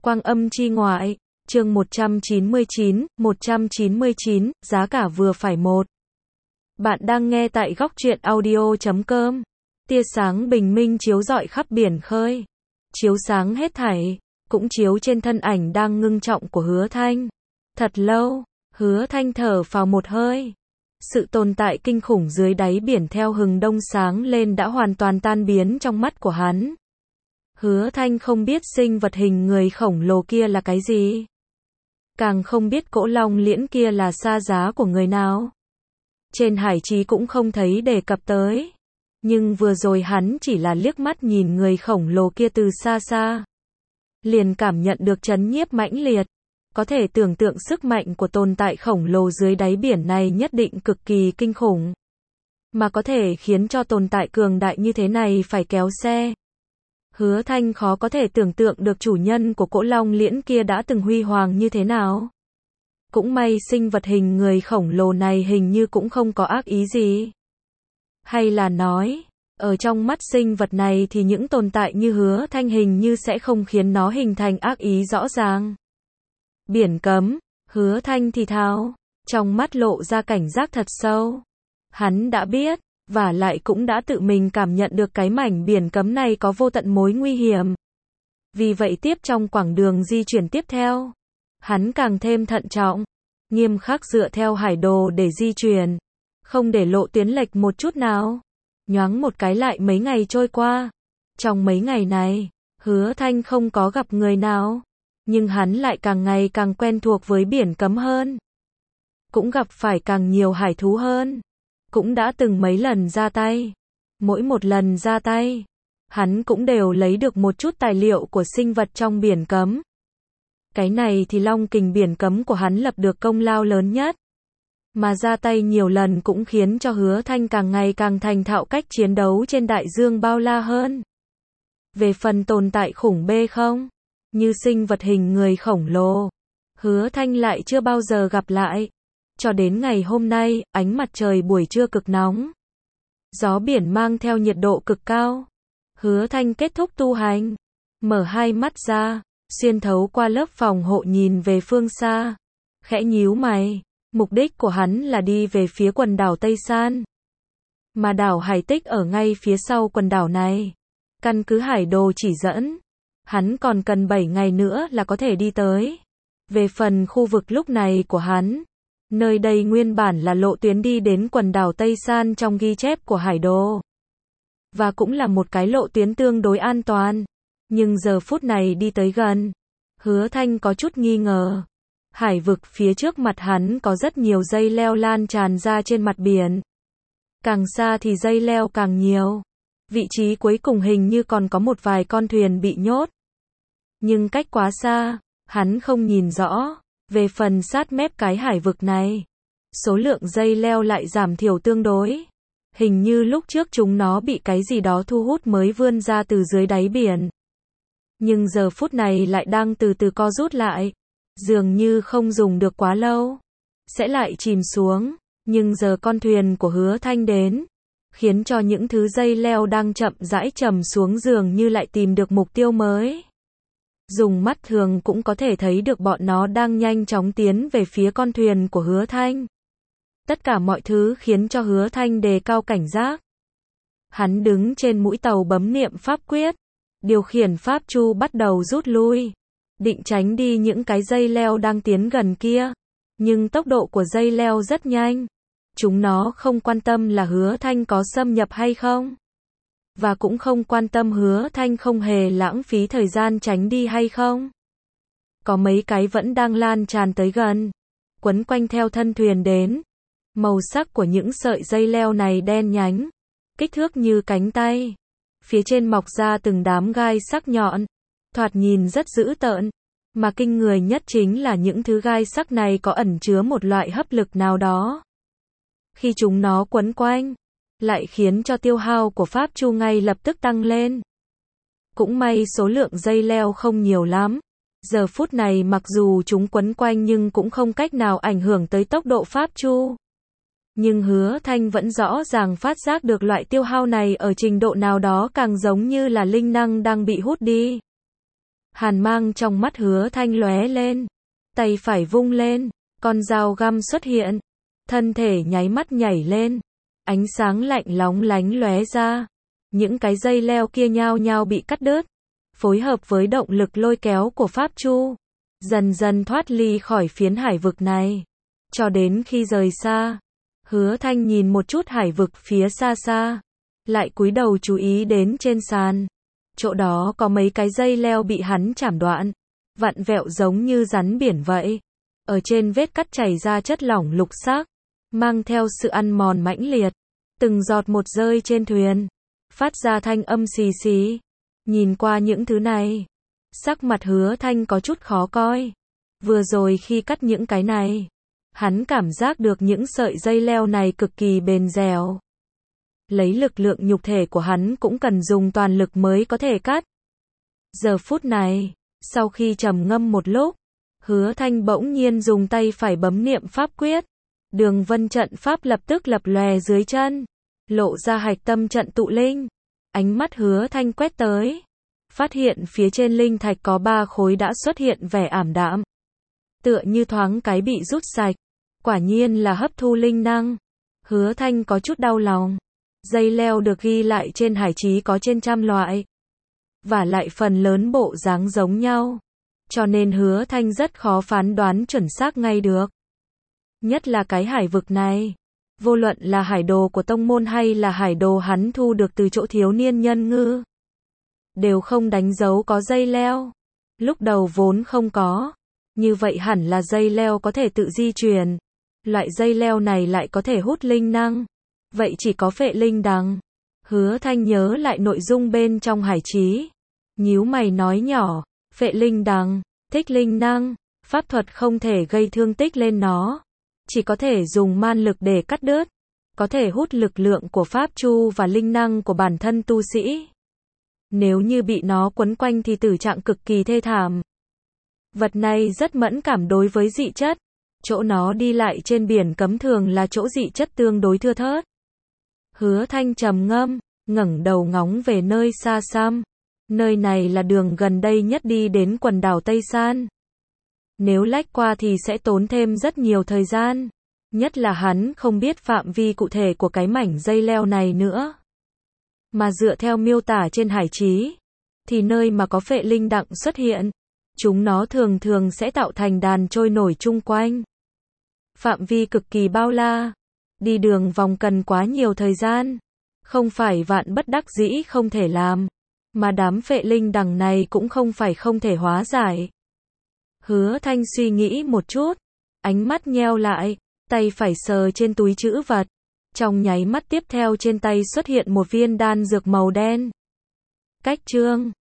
Quang âm chi ngoại, chương 199, giá cả vừa phải một. Bạn đang nghe tại góc truyện audio.com. Tia sáng bình minh chiếu rọi khắp biển khơi. Chiếu sáng hết thảy, cũng chiếu trên thân ảnh đang ngưng trọng của Hứa Thanh. Thật lâu, Hứa Thanh thở phào một hơi. Sự tồn tại kinh khủng dưới đáy biển theo hừng đông sáng lên đã hoàn toàn tan biến trong mắt của hắn. Hứa Thanh không biết sinh vật hình người khổng lồ kia là cái gì. Càng không biết cỗ long liễn kia là xa giá của người nào. Trên hải trí cũng không thấy đề cập tới. Nhưng vừa rồi hắn chỉ là liếc mắt nhìn người khổng lồ kia từ xa xa. Liền cảm nhận được chấn nhiếp mãnh liệt. Có thể tưởng tượng sức mạnh của tồn tại khổng lồ dưới đáy biển này nhất định cực kỳ kinh khủng. Mà có thể khiến cho tồn tại cường đại như thế này phải kéo xe. Hứa Thanh khó có thể tưởng tượng được chủ nhân của cỗ long liễn kia đã từng huy hoàng như thế nào. Cũng may sinh vật hình người khổng lồ này hình như cũng không có ác ý gì. Hay là nói, ở trong mắt sinh vật này thì những tồn tại như Hứa Thanh hình như sẽ không khiến nó hình thành ác ý rõ ràng. Biển cấm, Hứa Thanh thì thào, trong mắt lộ ra cảnh giác thật sâu. Hắn đã biết, và lại cũng đã tự mình cảm nhận được cái mảnh biển cấm này có vô tận mối nguy hiểm. Vì vậy tiếp trong quãng đường di chuyển tiếp theo, hắn càng thêm thận trọng, nghiêm khắc dựa theo hải đồ để di chuyển, không để lộ tuyến lệch một chút nào. Nhoáng một cái lại mấy ngày trôi qua. Trong mấy ngày này, Hứa Thanh không có gặp người nào, nhưng hắn lại càng ngày càng quen thuộc với biển cấm hơn. Cũng gặp phải càng nhiều hải thú hơn. Cũng đã từng mấy lần ra tay. Mỗi một lần ra tay, hắn cũng đều lấy được một chút tài liệu của sinh vật trong biển cấm. Cái này thì long kình biển cấm của hắn lập được công lao lớn nhất. Mà ra tay nhiều lần cũng khiến cho Hứa Thanh càng ngày càng thành thạo cách chiến đấu trên đại dương bao la hơn. Về phần tồn tại khủng bê không, như sinh vật hình người khổng lồ, Hứa Thanh lại chưa bao giờ gặp lại. Cho đến ngày hôm nay, ánh mặt trời buổi trưa cực nóng. Gió biển mang theo nhiệt độ cực cao. Hứa Thanh kết thúc tu hành. Mở hai mắt ra, xuyên thấu qua lớp phòng hộ nhìn về phương xa. Khẽ nhíu mày, mục đích của hắn là đi về phía quần đảo Tây San. Mà đảo Hải Tích ở ngay phía sau quần đảo này. Căn cứ hải đồ chỉ dẫn, hắn còn cần 7 ngày nữa là có thể đi tới. Về phần khu vực lúc này của hắn, nơi đây nguyên bản là lộ tuyến đi đến quần đảo Tây San trong ghi chép của hải đồ. Và cũng là một cái lộ tuyến tương đối an toàn. Nhưng giờ phút này đi tới gần, Hứa Thanh có chút nghi ngờ. Hải vực phía trước mặt hắn có rất nhiều dây leo lan tràn ra trên mặt biển. Càng xa thì dây leo càng nhiều. Vị trí cuối cùng hình như còn có một vài con thuyền bị nhốt. Nhưng cách quá xa, hắn không nhìn rõ. Về phần sát mép cái hải vực này, số lượng dây leo lại giảm thiểu tương đối. Hình như lúc trước chúng nó bị cái gì đó thu hút mới vươn ra từ dưới đáy biển. Nhưng giờ phút này lại đang từ từ co rút lại. Dường như không dùng được quá lâu, sẽ lại chìm xuống. Nhưng giờ con thuyền của Hứa Thanh đến, khiến cho những thứ dây leo đang chậm rãi trầm xuống dường như lại tìm được mục tiêu mới. Dùng mắt thường cũng có thể thấy được bọn nó đang nhanh chóng tiến về phía con thuyền của Hứa Thanh. Tất cả mọi thứ khiến cho Hứa Thanh đề cao cảnh giác. Hắn đứng trên mũi tàu bấm niệm pháp quyết, điều khiển pháp chu bắt đầu rút lui, định tránh đi những cái dây leo đang tiến gần kia. Nhưng tốc độ của dây leo rất nhanh. Chúng nó không quan tâm là Hứa Thanh có xâm nhập hay không. Và cũng không quan tâm Hứa Thanh không hề lãng phí thời gian tránh đi hay không. Có mấy cái vẫn đang lan tràn tới gần, quấn quanh theo thân thuyền đến. Màu sắc của những sợi dây leo này đen nhánh, kích thước như cánh tay. Phía trên mọc ra từng đám gai sắc nhọn, thoạt nhìn rất dữ tợn. Mà kinh người nhất chính là những thứ gai sắc này có ẩn chứa một loại hấp lực nào đó. Khi chúng nó quấn quanh, lại khiến cho tiêu hao của pháp chu ngay lập tức tăng lên. Cũng may số lượng dây leo không nhiều lắm. Giờ phút này mặc dù chúng quấn quanh nhưng cũng không cách nào ảnh hưởng tới tốc độ pháp chu. Nhưng Hứa Thanh vẫn rõ ràng phát giác được loại tiêu hao này ở trình độ nào đó càng giống như là linh năng đang bị hút đi. Hàn mang trong mắt Hứa Thanh lóe lên, tay phải vung lên, con dao găm xuất hiện, thân thể nháy mắt nhảy lên, ánh sáng lạnh lóng lánh lóe ra, những cái dây leo kia nhao nhao bị cắt đứt, phối hợp với động lực lôi kéo của Pháp Chu, dần dần thoát ly khỏi phiến hải vực này, cho đến khi rời xa. Hứa Thanh nhìn một chút hải vực phía xa xa, lại cúi đầu chú ý đến trên sàn. Chỗ đó có mấy cái dây leo bị hắn chảm đoạn, vặn vẹo giống như rắn biển vậy. Ở trên vết cắt chảy ra chất lỏng lục sắc, mang theo sự ăn mòn mãnh liệt. Từng giọt một rơi trên thuyền, phát ra thanh âm xì xì. Nhìn qua những thứ này, sắc mặt Hứa Thanh có chút khó coi. Vừa rồi khi cắt những cái này, hắn cảm giác được những sợi dây leo này cực kỳ bền dẻo. Lấy lực lượng nhục thể của hắn cũng cần dùng toàn lực mới có thể cắt. Giờ phút này, sau khi trầm ngâm một lúc, Hứa Thanh bỗng nhiên dùng tay phải bấm niệm pháp quyết. Đường vân trận pháp lập tức lập lòe dưới chân, lộ ra hạch tâm trận tụ linh. Ánh mắt Hứa Thanh quét tới, phát hiện phía trên linh thạch có 3 khối đã xuất hiện vẻ ảm đạm, tựa như thoáng cái bị rút sạch. Quả nhiên là hấp thu linh năng. Hứa Thanh có chút đau lòng. Dây leo được ghi lại trên hải chí có trên trăm loại, và lại phần lớn bộ dáng giống nhau, cho nên Hứa Thanh rất khó phán đoán chuẩn xác ngay được. Nhất là cái hải vực này, vô luận là hải đồ của tông môn hay là hải đồ hắn thu được từ chỗ thiếu niên nhân ngư, đều không đánh dấu có dây leo. Lúc đầu vốn không có, như vậy hẳn là dây leo có thể tự di chuyển. Loại dây leo này lại có thể hút linh năng, vậy chỉ có phệ linh đằng. Hứa Thanh nhớ lại nội dung bên trong hải chí, nhíu mày nói nhỏ, phệ linh đằng, thích linh năng, pháp thuật không thể gây thương tích lên nó, chỉ có thể dùng man lực để cắt đứt, có thể hút lực lượng của Pháp Chu và linh năng của bản thân tu sĩ. Nếu như bị nó quấn quanh thì tử trạng cực kỳ thê thảm. Vật này rất mẫn cảm đối với dị chất, chỗ nó đi lại trên biển cấm thường là chỗ dị chất tương đối thưa thớt. Hứa Thanh trầm ngâm, ngẩng đầu ngóng về nơi xa xăm. Nơi này là đường gần đây nhất đi đến quần đảo Tây San. Nếu lách qua thì sẽ tốn thêm rất nhiều thời gian. Nhất là hắn không biết phạm vi cụ thể của cái mảnh dây leo này nữa. Mà dựa theo miêu tả trên hải chí, thì nơi mà có phệ linh đặng xuất hiện, chúng nó thường thường sẽ tạo thành đàn trôi nổi chung quanh. Phạm vi cực kỳ bao la, đi đường vòng cần quá nhiều thời gian, không phải vạn bất đắc dĩ không thể làm, mà đám phệ linh đằng này cũng không phải không thể hóa giải. Hứa Thanh suy nghĩ một chút, ánh mắt nheo lại, tay phải sờ trên túi trữ vật, trong nháy mắt tiếp theo trên tay xuất hiện một viên đan dược màu đen. Cách chương